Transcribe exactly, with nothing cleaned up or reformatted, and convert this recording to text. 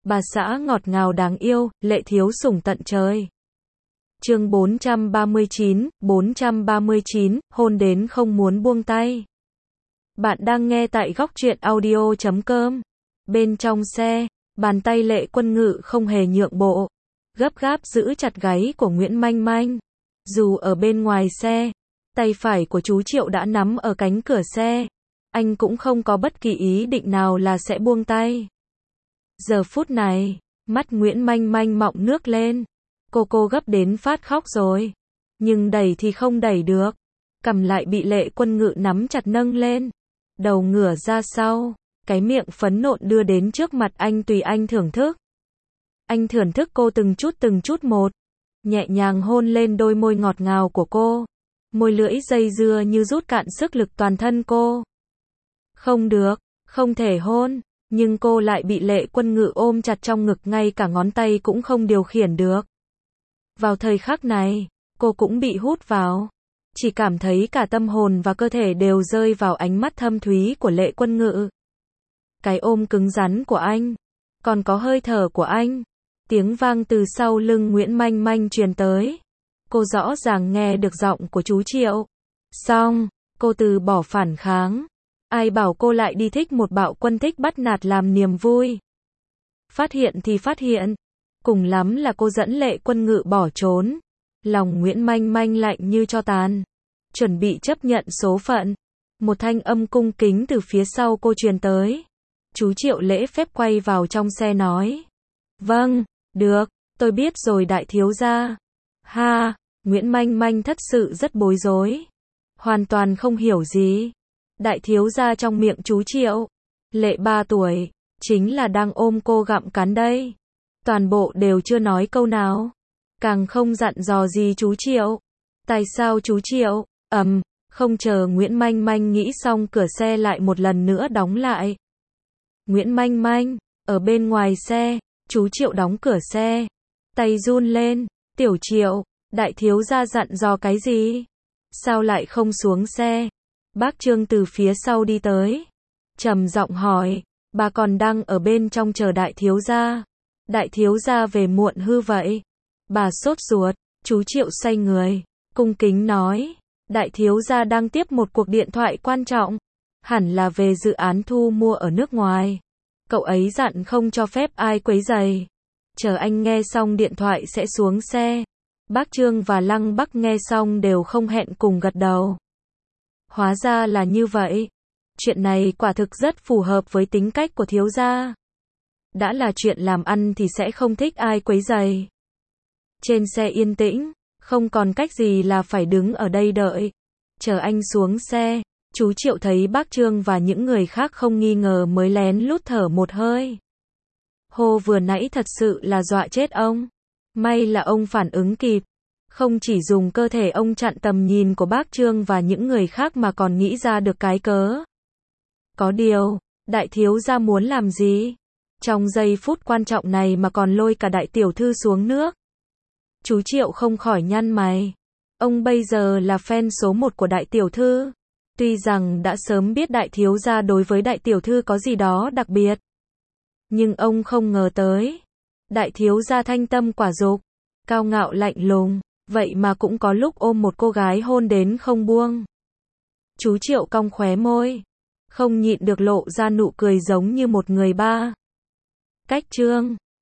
bà xã ngọt ngào đáng yêu, lệ thiếu sủng tận trời. Chương bốn trăm ba mươi chín, bốn trăm ba mươi chín, hôn đến không muốn buông tay. Bạn đang nghe tại góc truyện audio chấm com. Bên trong xe, bàn tay Lệ Quân Ngự không hề nhượng bộ, gấp gáp giữ chặt gáy của Nguyễn Manh Manh. Dù ở bên ngoài xe, tay phải của chú Triệu đã nắm ở cánh cửa xe, anh cũng không có bất kỳ ý định nào là sẽ buông tay. Giờ phút này, mắt Nguyễn Manh Manh mọng nước lên. Cô cô gấp đến phát khóc rồi. Nhưng đẩy thì không đẩy được. Cầm lại bị Lệ Quân Ngự nắm chặt nâng lên. Đầu ngửa ra sau. Cái miệng phấn nộn đưa đến trước mặt anh tùy anh thưởng thức. Anh thưởng thức cô từng chút từng chút một. Nhẹ nhàng hôn lên đôi môi ngọt ngào của cô. Môi lưỡi dây dưa như rút cạn sức lực toàn thân cô. Không được, không thể hôn. Nhưng cô lại bị Lệ Quân Ngự ôm chặt trong ngực, ngay cả ngón tay cũng không điều khiển được. Vào thời khắc này, cô cũng bị hút vào. Chỉ cảm thấy cả tâm hồn và cơ thể đều rơi vào ánh mắt thâm thúy của Lệ Quân Ngự. Cái ôm cứng rắn của anh, còn có hơi thở của anh. Tiếng vang từ sau lưng Nguyễn Manh Manh truyền tới. Cô rõ ràng nghe được giọng của chú Triệu. Xong, cô từ bỏ phản kháng. Ai bảo cô lại đi thích một bạo quân thích bắt nạt làm niềm vui. Phát hiện thì phát hiện. Cùng lắm là cô dẫn Lệ Quân Ngự bỏ trốn. Lòng Nguyễn Manh Manh lạnh như tro tàn. Chuẩn bị chấp nhận số phận. Một thanh âm cung kính từ phía sau cô truyền tới. Chú Triệu lễ phép quay vào trong xe nói. Vâng, được, tôi biết rồi đại thiếu gia. Ha, Nguyễn Manh Manh thật sự rất bối rối. Hoàn toàn không hiểu gì. Đại thiếu gia trong miệng chú Triệu. Lệ ba tuổi, chính là đang ôm cô gặm cắn đây. Toàn bộ đều chưa nói câu nào. Càng không dặn dò gì chú Triệu. Tại sao chú Triệu? Ầm, um, không chờ Nguyễn Manh Manh nghĩ xong, cửa xe lại một lần nữa đóng lại. Nguyễn Manh Manh, ở bên ngoài xe, chú Triệu đóng cửa xe. Tay run lên, tiểu Triệu, đại thiếu gia dặn dò cái gì? Sao lại không xuống xe? Bác Trương từ phía sau đi tới. Trầm giọng hỏi, bà còn đang ở bên trong chờ đại thiếu gia. Đại thiếu gia về muộn hư vậy? Bà sốt ruột, chú Triệu xoay người, cung kính nói, đại thiếu gia đang tiếp một cuộc điện thoại quan trọng, hẳn là về dự án thu mua ở nước ngoài. Cậu ấy dặn không cho phép ai quấy rầy. Chờ anh nghe xong điện thoại sẽ xuống xe. Bác Trương và Lăng Bắc nghe xong đều không hẹn cùng gật đầu. Hóa ra là như vậy. Chuyện này quả thực rất phù hợp với tính cách của thiếu gia. Đã là chuyện làm ăn thì sẽ không thích ai quấy rầy. Trên xe yên tĩnh, không còn cách gì là phải đứng ở đây đợi. Chờ anh xuống xe, chú Triệu thấy bác Trương và những người khác không nghi ngờ mới lén lút thở một hơi. Hô, vừa nãy thật sự là dọa chết ông. May là ông phản ứng kịp. Không chỉ dùng cơ thể ông chặn tầm nhìn của bác Trương và những người khác mà còn nghĩ ra được cái cớ. Có điều, đại thiếu gia muốn làm gì? Trong giây phút quan trọng này mà còn lôi cả đại tiểu thư xuống nước. Chú Triệu không khỏi nhăn mày. Ông bây giờ là fan số một của đại tiểu thư. Tuy rằng đã sớm biết đại thiếu gia đối với đại tiểu thư có gì đó đặc biệt. Nhưng ông không ngờ tới. Đại thiếu gia thanh tâm quả dục, cao ngạo lạnh lùng, vậy mà cũng có lúc ôm một cô gái hôn đến không buông. Chú Triệu cong khóe môi, không nhịn được lộ ra nụ cười giống như một người ba. Cách Trương.